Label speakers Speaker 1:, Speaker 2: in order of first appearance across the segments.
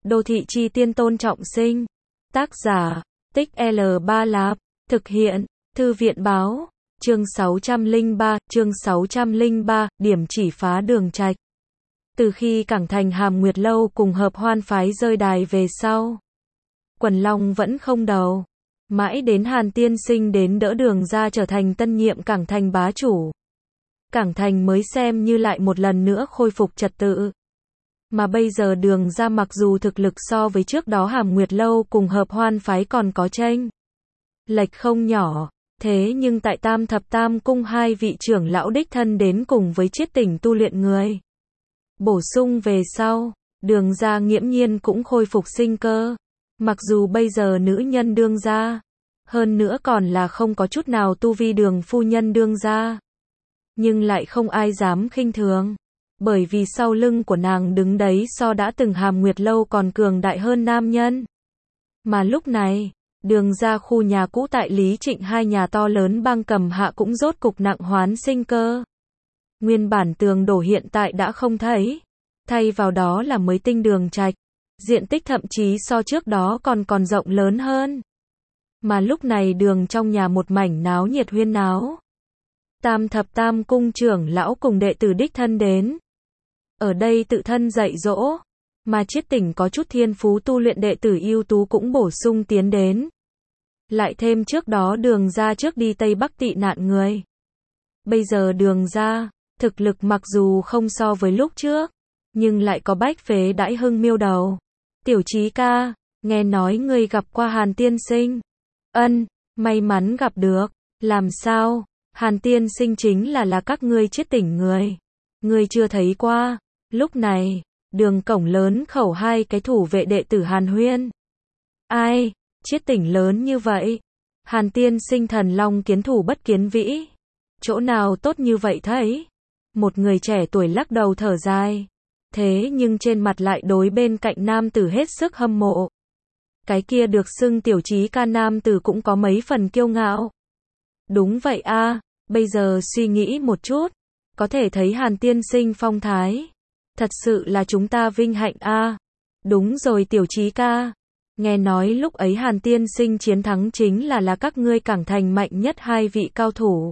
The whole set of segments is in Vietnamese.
Speaker 1: Đô thị chi tiên Tôn Trọng Sinh. Tác giả, Tích L3 Lạp. Thực hiện, Thư viện báo. Chương 603, điểm chỉ phá đường trạch. Từ khi Cảng Thành Hàm Nguyệt Lâu cùng Hợp Hoan phái rơi đài về sau, Quần Long vẫn không đầu. Mãi đến Hàn Tiên Sinh đến đỡ Đường ra trở thành tân nhiệm Cảng Thành bá chủ, Cảng Thành mới xem như lại một lần nữa khôi phục trật tự. Mà bây giờ Đường ra mặc dù thực lực so với trước đó Hàm Nguyệt Lâu cùng Hợp Hoan phái còn có chênh lệch không nhỏ, thế nhưng tại Tam Thập Tam Cung hai vị trưởng lão đích thân đến cùng với Chiết Tỉnh tu luyện người bổ sung về sau, Đường ra nghiễm nhiên cũng khôi phục sinh cơ. Mặc dù bây giờ nữ nhân đương gia, hơn nữa còn là không có chút nào tu vi Đường phu nhân đương gia, nhưng lại không ai dám khinh thường, bởi vì sau lưng của nàng đứng đấy so đã từng Hàm Nguyệt Lâu còn cường đại hơn nam nhân. Mà lúc này, Đường ra khu nhà cũ tại Lý Trịnh hai nhà to lớn bang cầm hạ cũng rốt cục nặng hoán sinh cơ. Nguyên bản tường đổ hiện tại đã không thấy, thay vào đó là mới tinh đường trạch, diện tích thậm chí so trước đó còn rộng lớn hơn. Mà lúc này đường trong nhà một mảnh náo nhiệt huyên náo. Tam Thập Tam Cung trưởng lão cùng đệ tử đích thân đến. Ở đây tự thân dạy dỗ, mà Chiết Tỉnh có chút thiên phú tu luyện đệ tử ưu tú cũng bổ sung tiến đến. Lại thêm trước đó Đường ra trước đi Tây Bắc tị nạn người. Bây giờ Đường ra, thực lực mặc dù không so với lúc trước, nhưng lại có bách phế đãi hưng miêu đầu. Tiểu Chí ca, nghe nói ngươi gặp qua Hàn Tiên Sinh. Ân, may mắn gặp được. Làm sao? Hàn Tiên Sinh chính là các ngươi Chiết Tỉnh người. Ngươi chưa thấy qua. Lúc này, đường cổng lớn khẩu hai cái thủ vệ đệ tử Hàn Huyên. Ai? Chiết Tỉnh lớn như vậy. Hàn Tiên Sinh thần long kiến thủ bất kiến vĩ. Chỗ nào tốt như vậy thấy? Một người trẻ tuổi lắc đầu thở dài. Thế nhưng trên mặt lại đối bên cạnh nam tử hết sức hâm mộ. Cái kia được xưng Tiểu Chí ca nam tử cũng có mấy phần kiêu ngạo. Đúng vậy a, bây giờ suy nghĩ một chút, có thể thấy Hàn Tiên Sinh phong thái. Thật sự là chúng ta vinh hạnh a. Đúng rồi Tiểu Chí ca. Nghe nói lúc ấy Hàn Tiên Sinh chiến thắng chính là các ngươi Cảng Thành mạnh nhất hai vị cao thủ.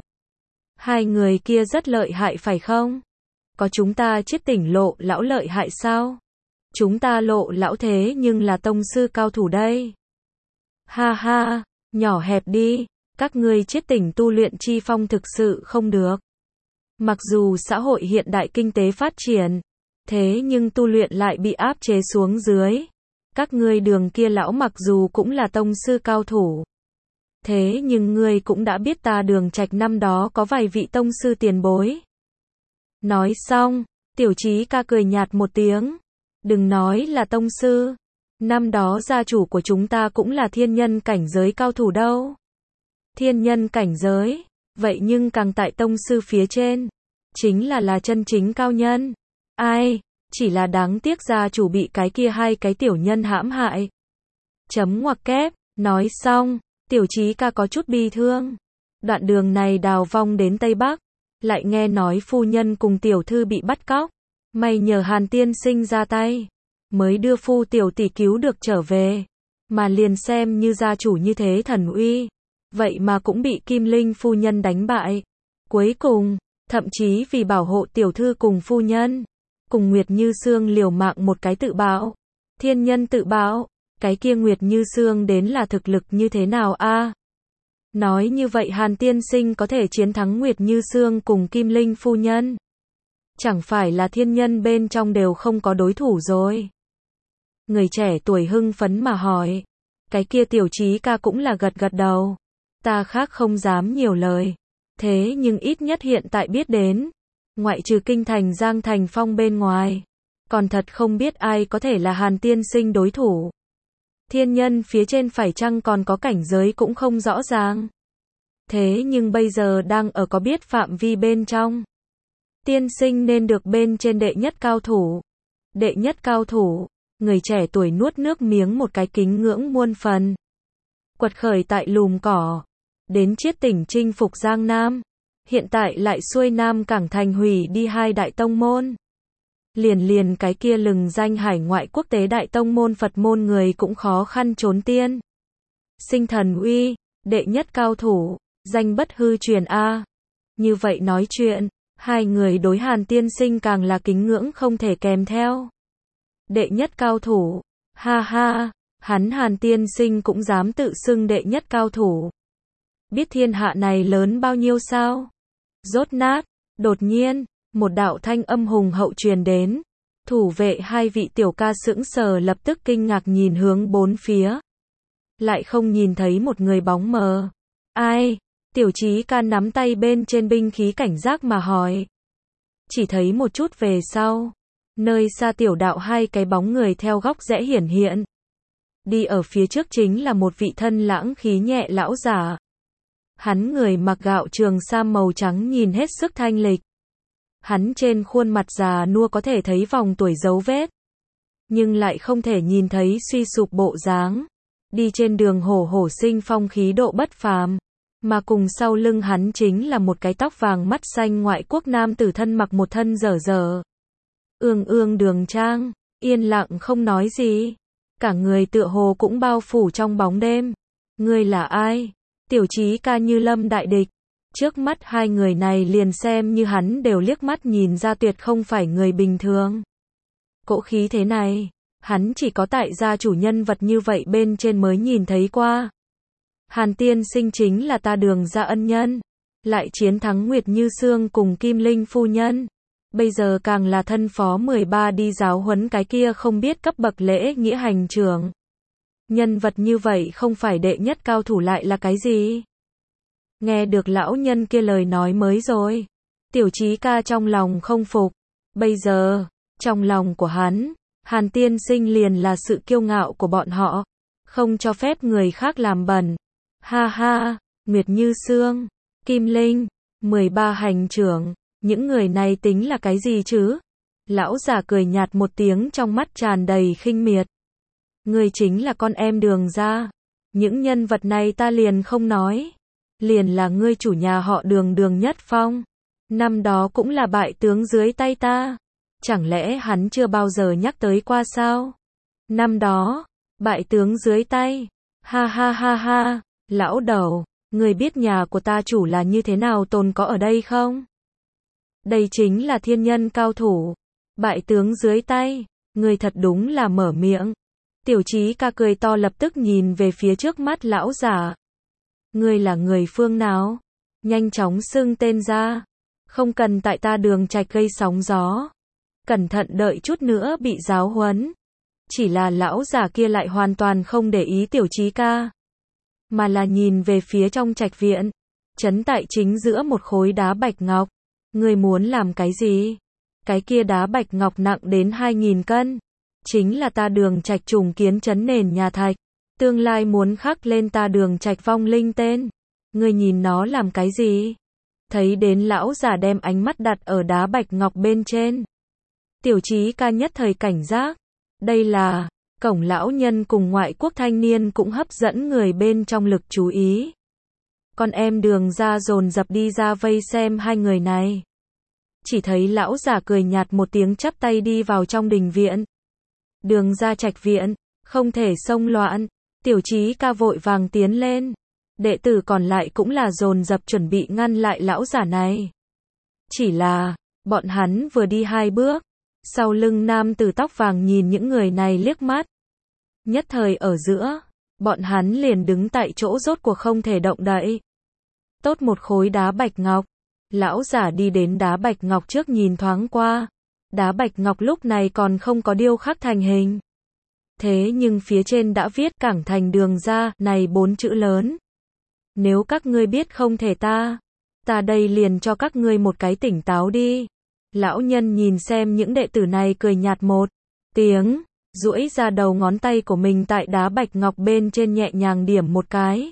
Speaker 1: Hai người kia rất lợi hại phải không? Có chúng ta Chiết Tỉnh Lộ lão lợi hại sao? Chúng ta Lộ lão thế nhưng là tông sư cao thủ đây. Ha ha, nhỏ hẹp đi, các ngươi Chiết Tỉnh tu luyện chi phong thực sự không được. Mặc dù xã hội hiện đại kinh tế phát triển, thế nhưng tu luyện lại bị áp chế xuống dưới. Các ngươi Đường kia lão mặc dù cũng là tông sư cao thủ, thế nhưng ngươi cũng đã biết ta Đường trạch năm đó có vài vị tông sư tiền bối. Nói xong, Tiểu Chí ca cười nhạt một tiếng. Đừng nói là tông sư. Năm đó gia chủ của chúng ta cũng là thiên nhân cảnh giới cao thủ đâu. Thiên nhân cảnh giới, vậy nhưng càng tại tông sư phía trên. Chính là chân chính cao nhân. Ai, chỉ là đáng tiếc gia chủ bị cái kia hai cái tiểu nhân hãm hại. Chấm ngoặc kép, nói xong, Tiểu Chí ca có chút bi thương. Đoạn đường này đào vong đến Tây Bắc, lại nghe nói phu nhân cùng tiểu thư bị bắt cóc. May nhờ Hàn Tiên Sinh ra tay, mới đưa phu tiểu tỷ cứu được trở về. Mà liền xem như gia chủ như thế thần uy, vậy mà cũng bị Kim Linh phu nhân đánh bại. Cuối cùng, thậm chí vì bảo hộ tiểu thư cùng phu nhân, cùng Nguyệt Như Sương liều mạng một cái tự bạo. Thiên nhân tự bạo, cái kia Nguyệt Như Sương đến là thực lực như thế nào a? Nói như vậy Hàn Tiên Sinh có thể chiến thắng Nguyệt Như Sương cùng Kim Linh phu nhân. Chẳng phải là thiên nhân bên trong đều không có đối thủ rồi. Người trẻ tuổi hưng phấn mà hỏi. Cái kia Tiểu Chí ca cũng là gật gật đầu. Ta khác không dám nhiều lời. Thế nhưng ít nhất hiện tại biết đến, ngoại trừ kinh thành Giang Thành Phong bên ngoài, còn thật không biết ai có thể là Hàn Tiên Sinh đối thủ. Thiên nhân phía trên phải chăng còn có cảnh giới cũng không rõ ràng. Thế nhưng bây giờ đang ở có biết phạm vi bên trong. Tiên sinh nên được bên trên đệ nhất cao thủ. Đệ nhất cao thủ, người trẻ tuổi nuốt nước miếng một cái kính ngưỡng muôn phần. Quật khởi tại lùm cỏ, đến Chiết Tỉnh chinh phục Giang Nam, hiện tại lại xuôi Nam Cảng Thành hủy đi hai đại tông môn. Liền cái kia lừng danh hải ngoại quốc tế đại tông môn Phật môn người cũng khó khăn trốn tiên. Sinh thần uy, đệ nhất cao thủ, danh bất hư truyền a. Như vậy nói chuyện, hai người đối Hàn tiên sinh càng là kính ngưỡng không thể kèm theo. Đệ nhất cao thủ, ha ha, hắn Hàn tiên sinh cũng dám tự xưng đệ nhất cao thủ. Biết thiên hạ này lớn bao nhiêu sao? Rốt nát, đột nhiên, một đạo thanh âm hùng hậu truyền đến. Thủ vệ hai vị tiểu ca sững sờ lập tức kinh ngạc nhìn hướng bốn phía. Lại không nhìn thấy một người bóng mờ. Ai? Tiểu Chí ca nắm tay bên trên binh khí cảnh giác mà hỏi. Chỉ thấy một chút về sau. Nơi xa tiểu đạo hai cái bóng người theo góc rẽ hiển hiện. Đi ở phía trước chính là một vị thân lãng khí nhẹ lão giả. Hắn người mặc gạo trường sam màu trắng nhìn hết sức thanh lịch. Hắn trên khuôn mặt già nua có thể thấy vòng tuổi dấu vết. Nhưng lại không thể nhìn thấy suy sụp bộ dáng. Đi trên đường hổ hổ sinh phong khí độ bất phàm. Mà cùng sau lưng hắn chính là một cái tóc vàng mắt xanh ngoại quốc nam tử thân mặc một thân dở dở. Ương đường trang, yên lặng không nói gì. Cả người tựa hồ cũng bao phủ trong bóng đêm. Ngươi là ai? Tiểu Chí ca như lâm đại địch. Trước mắt hai người này liền xem như hắn đều liếc mắt nhìn ra tuyệt không phải người bình thường. Cỗ khí thế này, hắn chỉ có tại gia chủ nhân vật như vậy bên trên mới nhìn thấy qua. Hàn tiên sinh chính là ta Đường gia ân nhân, lại chiến thắng Nguyệt Như Sương cùng Kim Linh phu nhân. Bây giờ càng là thân phó 13 đi giáo huấn cái kia không biết cấp bậc lễ nghĩa hành trưởng. Nhân vật như vậy không phải đệ nhất cao thủ lại là cái gì? Nghe được lão nhân kia lời nói mới rồi. Tiểu Chí ca trong lòng không phục. Bây giờ, trong lòng của hắn, Hàn tiên sinh liền là sự kiêu ngạo của bọn họ. Không cho phép người khác làm bẩn. Ha ha, Nguyệt Như Sương, Kim Linh, 13 hành trưởng, những người này tính là cái gì chứ? Lão già cười nhạt một tiếng trong mắt tràn đầy khinh miệt. Ngươi chính là con em Đường gia. Những nhân vật này ta liền không nói. Liền là ngươi chủ nhà họ Đường Đường Nhất Phong. Năm đó cũng là bại tướng dưới tay ta. Chẳng lẽ hắn chưa bao giờ nhắc tới qua sao? Năm đó, bại tướng dưới tay. Ha ha ha ha, lão đầu, ngươi biết nhà của ta chủ là như thế nào tồn có ở đây không? Đây chính là thiên nhân cao thủ. Bại tướng dưới tay, ngươi thật đúng là mở miệng. Tiểu Chí ca cười to lập tức nhìn về phía trước mắt lão giả. Ngươi là người phương nào? Nhanh chóng xưng tên ra. Không cần tại ta Đường Trạch gây sóng gió. Cẩn thận đợi chút nữa bị giáo huấn. Chỉ là lão giả kia lại hoàn toàn không để ý Tiểu Chí ca. Mà là nhìn về phía trong trạch viện. Trấn tại chính giữa một khối đá bạch ngọc. Ngươi muốn làm cái gì? Cái kia đá bạch ngọc nặng đến 2.000 cân. Chính là ta Đường Trạch trùng kiến trấn nền nhà thạch. Tương lai muốn khắc lên ta Đường Trạch vong linh tên. Ngươi nhìn nó làm cái gì? Thấy đến lão giả đem ánh mắt đặt ở đá bạch ngọc bên trên. Tiểu Chí ca nhất thời cảnh giác. Đây là, cổng lão nhân cùng ngoại quốc thanh niên cũng hấp dẫn người bên trong lực chú ý. Con em Đường gia dồn dập đi ra vây xem hai người này. Chỉ thấy lão giả cười nhạt một tiếng chắp tay đi vào trong đình viện. Đường gia trạch viện, không thể xông loạn. Tiểu Chí ca vội vàng tiến lên. Đệ tử còn lại cũng là dồn dập chuẩn bị ngăn lại lão giả này. Chỉ là, bọn hắn vừa đi 2 bước. Sau lưng nam tử tóc vàng nhìn những người này liếc mắt. Nhất thời ở giữa, bọn hắn liền đứng tại chỗ rốt cuộc không thể động đậy. Tốt một khối đá bạch ngọc. Lão giả đi đến đá bạch ngọc trước nhìn thoáng qua. Đá bạch ngọc lúc này còn không có điêu khắc thành hình. Thế nhưng phía trên đã viết Cảng Thành Đường gia này 4 chữ lớn. Nếu các ngươi biết không thể ta đây liền cho các ngươi một cái tỉnh táo đi. Lão nhân nhìn xem những đệ tử này cười nhạt một tiếng, duỗi ra đầu ngón tay của mình tại đá bạch ngọc bên trên nhẹ nhàng điểm một cái.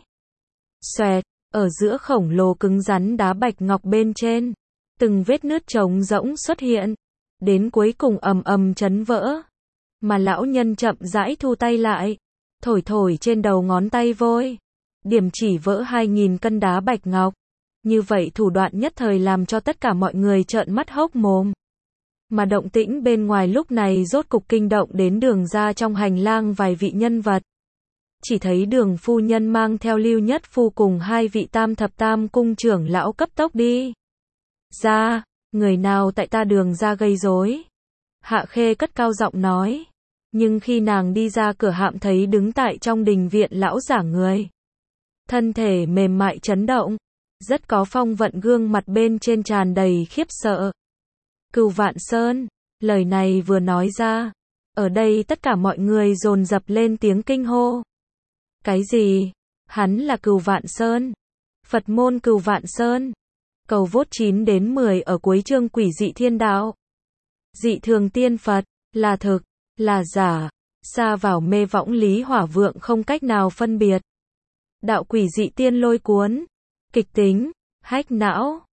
Speaker 1: Xoẹt, ở giữa khổng lồ cứng rắn đá bạch ngọc bên trên, từng vết nứt trống rỗng xuất hiện, đến cuối cùng ầm ầm chấn vỡ. Mà lão nhân chậm rãi thu tay lại, thổi trên đầu ngón tay vôi, điểm chỉ vỡ 2.000 cân đá bạch ngọc. Như vậy thủ đoạn nhất thời làm cho tất cả mọi người trợn mắt hốc mồm. Mà động tĩnh bên ngoài lúc này rốt cục kinh động đến Đường ra trong hành lang vài vị nhân vật. Chỉ thấy Đường phu nhân mang theo Lưu Nhất Phu cùng hai vị tam thập tam cung trưởng lão cấp tốc đi ra. Người nào tại ta Đường ra gây rối? Hạ Khê cất cao giọng nói. Nhưng khi nàng đi ra cửa hạm thấy đứng tại trong đình viện lão giả người. Thân thể mềm mại chấn động. Rất có phong vận, gương mặt bên trên tràn đầy khiếp sợ. Cửu Vạn Sơn. Lời này vừa nói ra. Ở đây tất cả mọi người dồn dập lên tiếng kinh hô. Cái gì? Hắn là Cửu Vạn Sơn. Phật môn Cửu Vạn Sơn. Cầu vote 9 đến 10 ở cuối chương Quỷ dị thiên đạo. Dị thường tiên Phật, là thực, là giả, xa vào mê võng Lý Hỏa Vượng không cách nào phân biệt. Đạo quỷ dị tiên lôi cuốn, kịch tính, hách não.